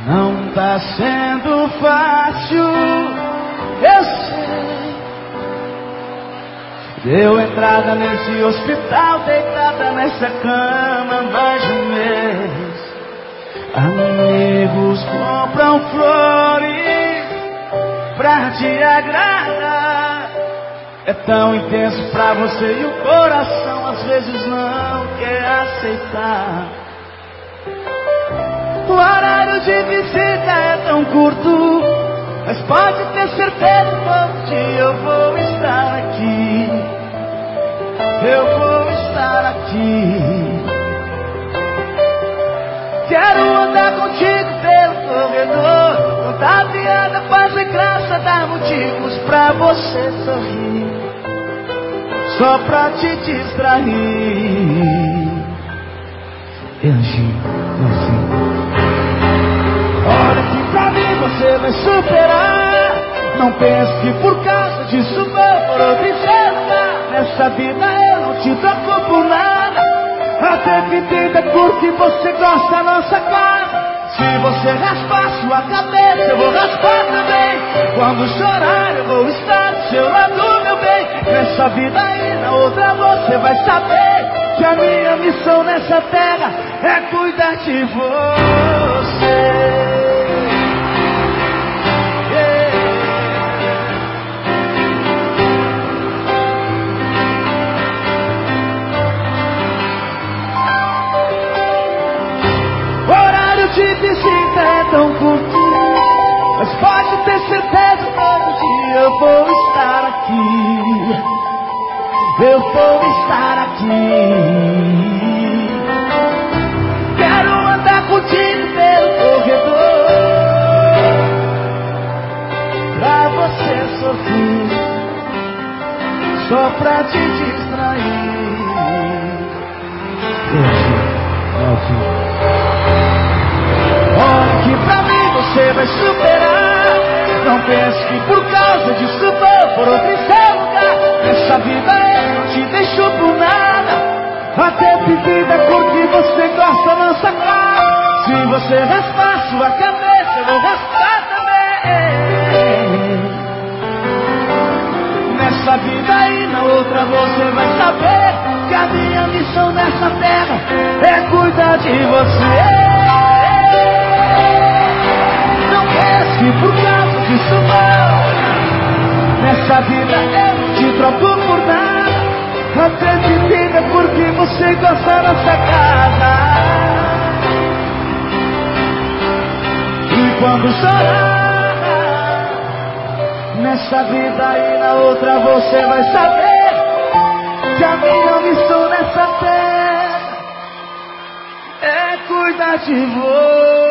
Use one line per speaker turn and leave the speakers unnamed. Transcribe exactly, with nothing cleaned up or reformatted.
Não tá sendo fácil, eu sei. Deu entrada nesse hospital, deitada nessa cama mais de um mês. Amigos compram flores pra te agradar. É tão intenso pra você e o coração às vezes não quer aceitar. O horário de visita é tão curto, mas pode ter certeza que todo dia eu vou estar aqui. Eu vou estar aqui. Quero andar contigo pelo corredor, contar piada, fazer graça, dar motivos pra você sorrir, só pra te distrair. Anjinho, anjinho, olha que pra mim você vai superar. Não pense que por causa disso vou por outro lugar. Nessa vida eu não te troco por nada. Até que entenda porque você gosta da nossa casa. Se você raspar sua cabeça, eu vou raspar também. Quando chorar eu vou estar do seu lado, meu bem. Nessa vida e na outra você vai saber que a minha missão nessa terra é cuidar de você. De visita é tão curto, mas pode ter certeza todo dia eu vou estar aqui. Eu vou estar aqui. Quero andar contigo pelo corredor, pra você sorrir, só pra te distrair. Olha que pra mim você vai superar. Não pense que por causa disso vou por outro seu lugar. Nessa vida eu não te deixo por nada. Até pedida porque você gosta da nossa cara. Se você raspar sua cabeça eu vou raspar também. Nessa vida e na outra você vai saber que a minha missão nessa terra é cuidar de você. Que por causa disso não, nessa vida eu não te troco por nada. Até te diga porque você gosta da nossa casa. E quando chorar, nessa vida e na outra você vai saber que a minha missão nessa terra é cuidar de você.